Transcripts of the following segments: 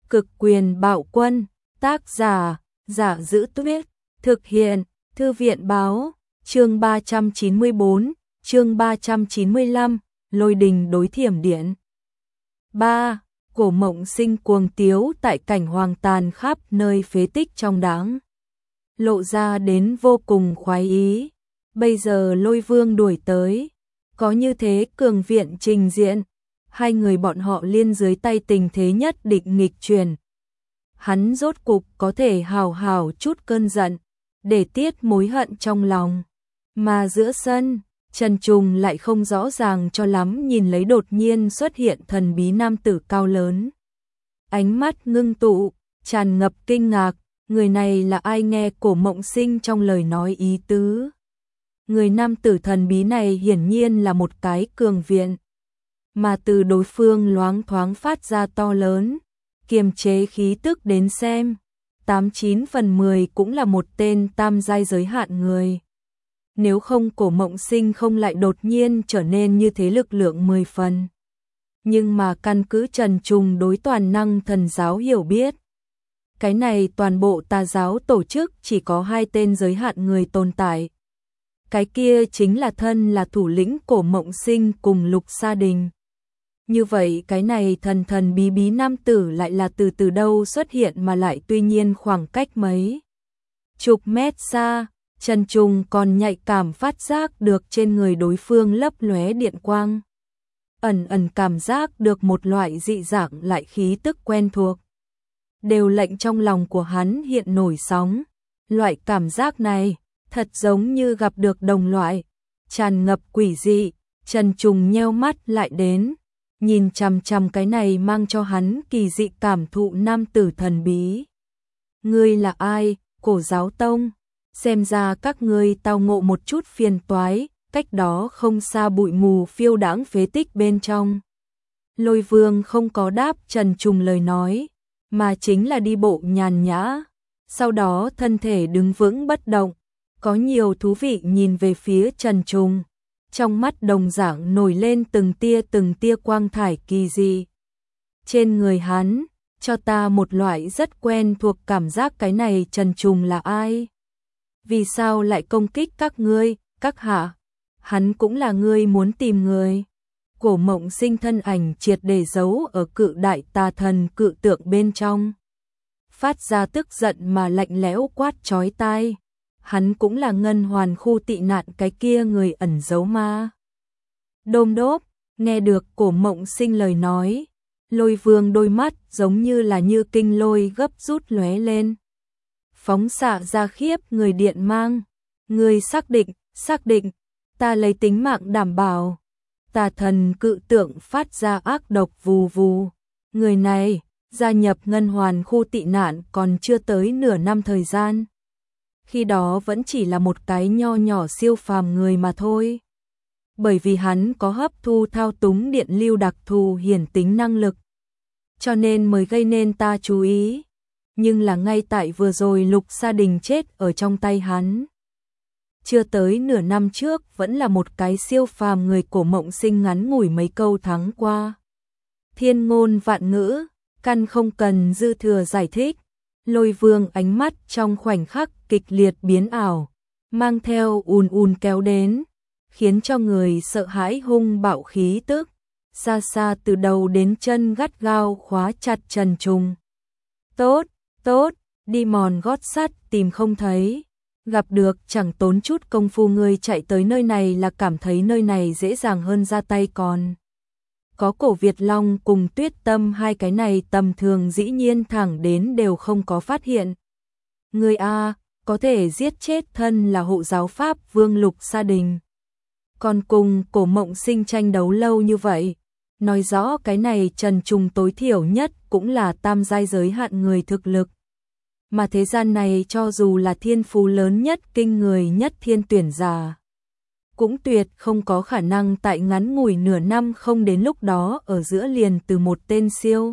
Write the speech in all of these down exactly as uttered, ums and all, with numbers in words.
Cực quyền bạo quân, tác giả, Giả Giữ Tuyết, thực hiện, Thư viện báo, chương ba trăm chín mươi bốn, chương ba trăm chín mươi lăm, Lôi đình đối thiểm điện. ba. Cổ Mộng Sinh cuồng tiếu tại cảnh hoang tàn khắp nơi phế tích trong đãng, lộ ra đến vô cùng khoái ý. Bây giờ Lôi Vương đuổi tới, có như thế cường viện trình diện, hai người bọn họ liên dưới tay tình thế nhất định nghịch chuyển. Hắn rốt cục có thể hào hào chút cơn giận, để tiết mối hận trong lòng. Mà giữa sân, Trần Trùng lại không rõ ràng cho lắm nhìn lấy đột nhiên xuất hiện thần bí nam tử cao lớn. Ánh mắt ngưng tụ, tràn ngập kinh ngạc, người này là ai? Nghe Cổ Mộng Sinh trong lời nói ý tứ. Người nam tử thần bí này hiển nhiên là một cái cường viện, mà từ đối phương loáng thoáng phát ra to lớn, kiềm chế khí tức đến xem, tám chín phần mười cũng là một tên tam giai giới hạn người. Nếu không Cổ Mộng Sinh không lại đột nhiên trở nên như thế lực lượng mười phần. Nhưng mà căn cứ Trần Trùng đối toàn năng thần giáo hiểu biết, cái này toàn bộ tà giáo tổ chức chỉ có hai tên giới hạn người tồn tại. Cái kia chính là thân là thủ lĩnh Cổ Mộng Sinh cùng Lục Sa Đình. Như vậy cái này thần thần bí bí nam tử lại là từ từ đâu xuất hiện mà lại tuy nhiên khoảng cách mấy chục mét xa, Trần Trùng còn nhạy cảm phát giác được trên người đối phương lấp lóe điện quang. Ẩn ẩn cảm giác được một loại dị dạng lại khí tức quen thuộc. Đều lệnh trong lòng của hắn hiện nổi sóng. Loại cảm giác này, thật giống như gặp được đồng loại, tràn ngập quỷ dị. Trần Trùng nheo mắt lại đến, nhìn chằm chằm cái này mang cho hắn kỳ dị cảm thụ nam tử thần bí. Ngươi là ai? Cổ Giáo Tông. Xem ra các ngươi tao ngộ một chút phiền toái, cách đó không xa bụi mù phiêu đãng phế tích bên trong. Lôi Vương không có đáp Trần Trùng lời nói, mà chính là đi bộ nhàn nhã, sau đó thân thể đứng vững bất động, có nhiều thú vị nhìn về phía Trần Trùng, trong mắt đồng dạng nổi lên từng tia từng tia quang thải kỳ dị. Trên người hắn, cho ta một loại rất quen thuộc cảm giác. Cái này Trần Trùng là ai? Vì sao lại công kích các ngươi, các hạ? Hắn cũng là ngươi muốn tìm người. Cổ Mộng Sinh thân ảnh triệt để giấu ở cự đại tà thần cự tượng bên trong, phát ra tức giận mà lạnh lẽo quát chói tai. Hắn cũng là Ngân Hoàn khu tị nạn cái kia người ẩn giấu ma. Đôm đốp, nghe được Cổ Mộng Sinh lời nói, Lôi Vương đôi mắt giống như là như kinh lôi gấp rút lóe lên, phóng xạ ra khiếp người điện mang. Người xác định, xác định, ta lấy tính mạng đảm bảo. Tà thần cự tượng phát ra ác độc vù vù. Người này, gia nhập Ngân Hoàn khu tị nạn còn chưa tới nửa năm thời gian. Khi đó vẫn chỉ là một cái nho nhỏ siêu phàm người mà thôi. Bởi vì hắn có hấp thu thao túng điện lưu đặc thù hiển tính năng lực, cho nên mới gây nên ta chú ý. Nhưng là ngay tại vừa rồi Lục Sa Đình chết ở trong tay hắn. Chưa tới nửa năm trước vẫn là một cái siêu phàm người. Cổ Mộng Sinh ngắn ngủi mấy câu tháng qua, thiên ngôn vạn ngữ, căn không cần dư thừa giải thích. Lôi Vương ánh mắt trong khoảnh khắc kịch liệt biến ảo, mang theo ùn ùn kéo đến, khiến cho người sợ hãi hung bạo khí tức, xa xa từ đầu đến chân gắt gao khóa chặt Trần Trùng. Tốt, tốt, đi mòn gót sắt tìm không thấy, gặp được chẳng tốn chút công phu. Ngươi chạy tới nơi này là cảm thấy nơi này dễ dàng hơn ra tay còn. Có Cổ Việt Long cùng Tuyết Tâm hai cái này tầm thường dĩ nhiên thẳng đến đều không có phát hiện. Ngươi a, có thể giết chết thân là hộ giáo pháp vương Lục Sa Đình, còn cùng Cổ Mộng Sinh tranh đấu lâu như vậy, nói rõ cái này Trần Trùng tối thiểu nhất cũng là tam giai giới hạn người thực lực. Mà thế gian này cho dù là thiên phú lớn nhất kinh người nhất thiên tuyển giả, cũng tuyệt không có khả năng tại ngắn ngủi nửa năm không đến lúc đó ở giữa liền từ một tên siêu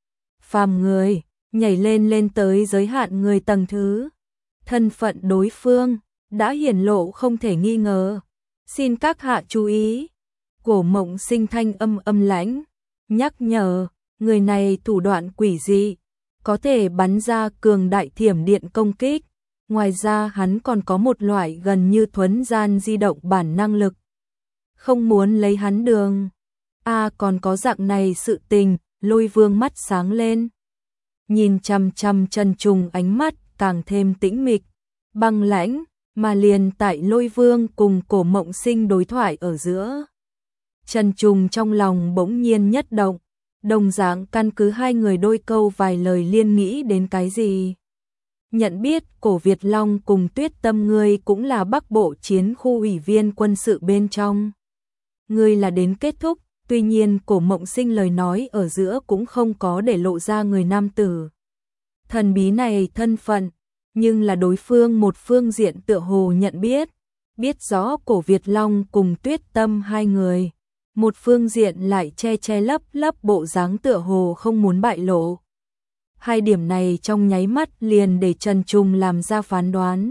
phàm người nhảy lên lên tới giới hạn người tầng thứ. Thân phận đối phương đã hiển lộ không thể nghi ngờ. Xin các hạ chú ý. Cổ Mộng Sinh thanh âm âm lãnh nhắc nhở, người này thủ đoạn quỷ dị, có thể bắn ra cường đại thiểm điện công kích. Ngoài ra hắn còn có một loại gần như thuấn gian di động bản năng lực. Không muốn lấy hắn đường. À còn có dạng này sự tình, Lôi Vương mắt sáng lên. Nhìn chằm chằm Trần Trùng, ánh mắt càng thêm tĩnh mịch, băng lãnh, mà liền tại Lôi Vương cùng Cổ Mộng Sinh đối thoại ở giữa. Trần Trùng trong lòng bỗng nhiên nhất động, đồng dạng căn cứ hai người đôi câu vài lời liên nghĩ đến cái gì. Nhận biết Cổ Việt Long cùng Tuyết Tâm ngươi cũng là Bắc Bộ chiến khu ủy viên quân sự bên trong. Ngươi là đến kết thúc, tuy nhiên Cổ Mộng Sinh lời nói ở giữa cũng không có để lộ ra người nam tử thần bí này thân phận, nhưng là đối phương một phương diện tựa hồ nhận biết, biết rõ Cổ Việt Long cùng Tuyết Tâm hai người, một phương diện lại che che lấp lấp bộ dáng tựa hồ không muốn bại lộ. Hai điểm này trong nháy mắt liền để Trần Trùng làm ra phán đoán.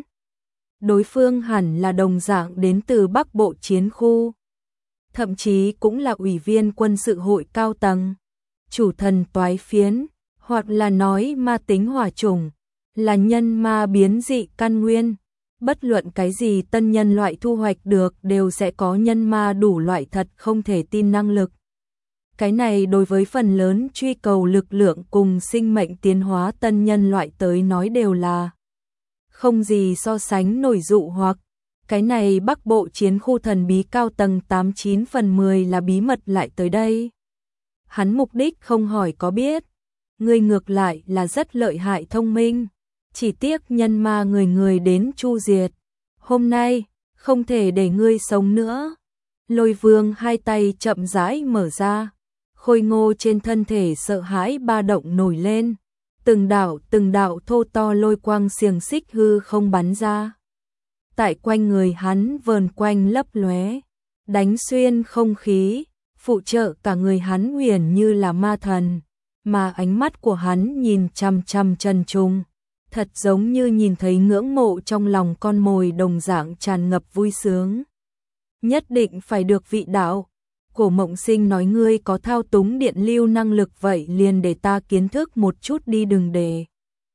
Đối phương hẳn là đồng dạng đến từ Bắc Bộ chiến khu, thậm chí cũng là ủy viên quân sự hội cao tầng, chủ thần toái phiến, hoặc là nói ma tính hỏa chủng, là nhân ma biến dị căn nguyên. Bất luận cái gì tân nhân loại thu hoạch được đều sẽ có nhân ma đủ loại thật không thể tin năng lực. Cái này đối với phần lớn truy cầu lực lượng cùng sinh mệnh tiến hóa tân nhân loại tới nói đều là không gì so sánh nổi dụ hoặc. Cái này Bắc Bộ chiến khu thần bí cao tầng tám chín phần mười là bí mật lại tới đây. Hắn mục đích không hỏi có biết. Người ngược lại là rất lợi hại thông minh. Chỉ tiếc nhân ma người người đến chu diệt. Hôm nay, không thể để ngươi sống nữa. Lôi Vương hai tay chậm rãi mở ra. Khôi ngô trên thân thể sợ hãi ba động nổi lên. Từng đạo từng đạo thô to lôi quang xiềng xích hư không bắn ra. Tại quanh người hắn vờn quanh lấp lóe, đánh xuyên không khí, phụ trợ cả người hắn huyền như là ma thần, mà ánh mắt của hắn nhìn chằm chằm Trần Trùng, thật giống như nhìn thấy ngưỡng mộ trong lòng con mồi đồng dạng tràn ngập vui sướng. Nhất định phải được vị đạo. Cổ Mộng Sinh nói ngươi có thao túng điện lưu năng lực vậy liền để ta kiến thức một chút đi, đừng để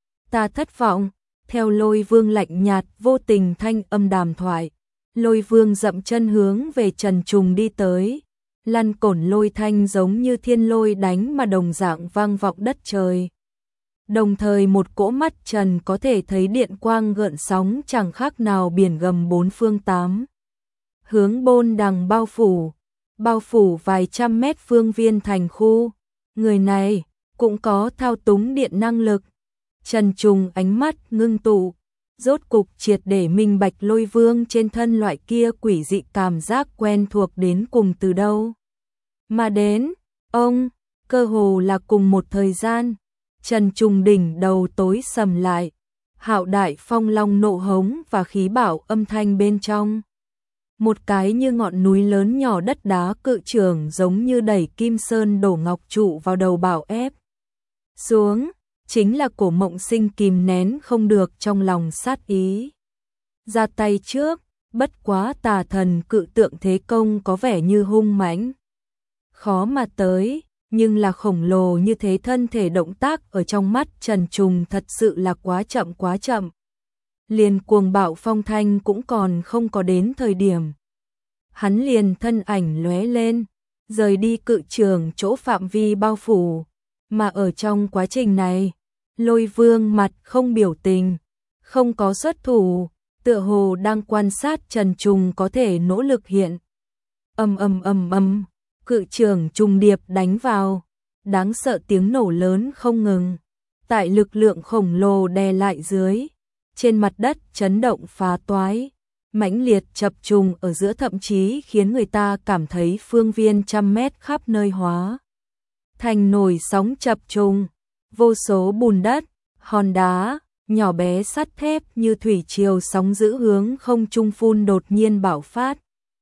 ta thất vọng. Theo Lôi Vương lạnh nhạt vô tình thanh âm đàm thoại, Lôi Vương dậm chân hướng về Trần Trùng đi tới, lăn cổn lôi thanh giống như thiên lôi đánh mà đồng dạng vang vọng đất trời. Đồng thời một cỗ mắt trần có thể thấy điện quang gợn sóng chẳng khác nào biển gầm bốn phương tám hướng bôn đằng bao phủ, bao phủ vài trăm mét phương viên thành khu. Người này cũng có thao túng điện năng lực. Trần Trùng ánh mắt ngưng tụ, rốt cục triệt để minh bạch Lôi Vương trên thân loại kia quỷ dị cảm giác quen thuộc đến cùng từ đâu. Mà đến, ông, cơ hồ là cùng một thời gian, Trần Trùng đỉnh đầu tối sầm lại, hạo đại phong long nộ hống và khí bảo âm thanh bên trong. Một cái như ngọn núi lớn nhỏ đất đá cự trường giống như đẩy kim sơn đổ ngọc trụ vào đầu bảo ép xuống. Chính là Cổ Mộng Sinh kìm nén không được trong lòng sát ý. Ra tay trước, bất quá tà thần cự tượng thế công có vẻ như hung mãnh. Khó mà tới, nhưng là khổng lồ như thế thân thể động tác ở trong mắt Trần Trùng thật sự là quá chậm quá chậm. Liền cuồng bạo phong thanh cũng còn không có đến thời điểm. Hắn liền thân ảnh lóe lên, rời đi cự trường chỗ phạm vi bao phủ. Mà ở trong quá trình này, Lôi Vương mặt không biểu tình, không có xuất thủ, tựa hồ đang quan sát Trần Trùng có thể nỗ lực hiện. Ầm ầm ầm ầm, cự trường trùng điệp đánh vào, đáng sợ tiếng nổ lớn không ngừng. Tại lực lượng khổng lồ đè lại dưới, trên mặt đất chấn động phá toái, mãnh liệt chập trùng ở giữa thậm chí khiến người ta cảm thấy phương viên trăm mét khắp nơi hóa thành nổi sóng chập trùng, vô số bùn đất, hòn đá, nhỏ bé sắt thép như thủy triều sóng dữ hướng không trung phun đột nhiên bạo phát.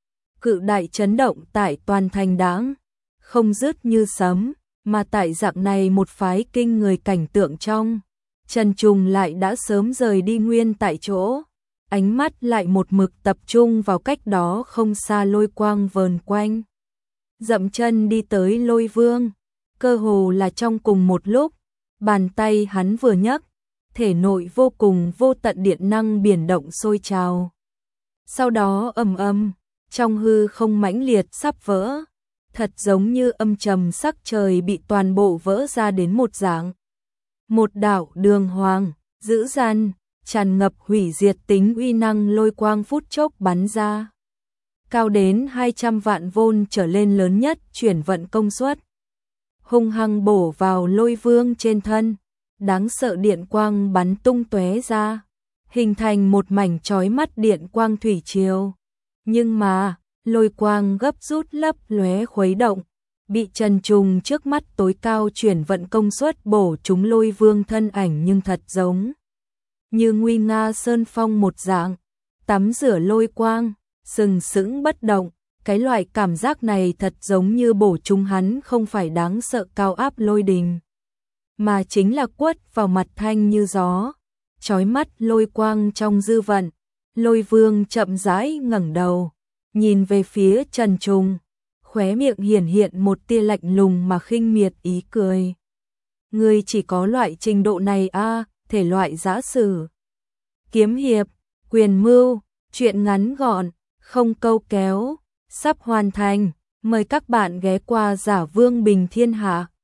Cự đại chấn động tại toàn thành đáng, không dứt như sấm, mà tại dạng này một phái kinh người cảnh tượng trong, Trần Trùng lại đã sớm rời đi nguyên tại chỗ, ánh mắt lại một mực tập trung vào cách đó không xa lôi quang vờn quanh. Dậm chân đi tới Lôi Vương, cơ hồ là trong cùng một lúc, Bàn tay hắn vừa nhấc, thể nội vô cùng vô tận điện năng biển động sôi trào. Sau đó ầm ầm, trong hư không mãnh liệt sắp vỡ, thật giống như âm trầm sắc trời bị toàn bộ vỡ ra đến một dạng. Một đạo đường hoàng, dữ dằn, tràn ngập hủy diệt tính uy năng lôi quang phút chốc bắn ra. Cao đến hai trăm vạn vôn trở lên lớn nhất chuyển vận công suất. Hung hăng bổ vào Lôi Vương trên thân, đáng sợ điện quang bắn tung tóe ra, hình thành một mảnh chói mắt điện quang thủy triều. Nhưng mà, lôi quang gấp rút lấp lóe khuấy động, bị Trần Trùng trước mắt tối cao chuyển vận công suất bổ trúng Lôi Vương thân ảnh nhưng thật giống như nguy nga sơn phong một dạng, tắm rửa lôi quang, sừng sững bất động. Cái loại cảm giác này thật giống như bổ trúng hắn không phải đáng sợ cao áp lôi đình, mà chính là quất vào mặt thanh như gió, chói mắt lôi quang trong dư vận. Lôi Vương chậm rãi ngẩng đầu, nhìn về phía Trần Trùng, khóe miệng hiển hiện một tia lạnh lùng mà khinh miệt ý cười. Ngươi chỉ có loại trình độ này a, à, thể loại giã sử, kiếm hiệp, quyền mưu, truyện ngắn gọn, không câu kéo, sắp hoàn thành. Mời các bạn ghé qua Giả Vương Bình Thiên Hạ.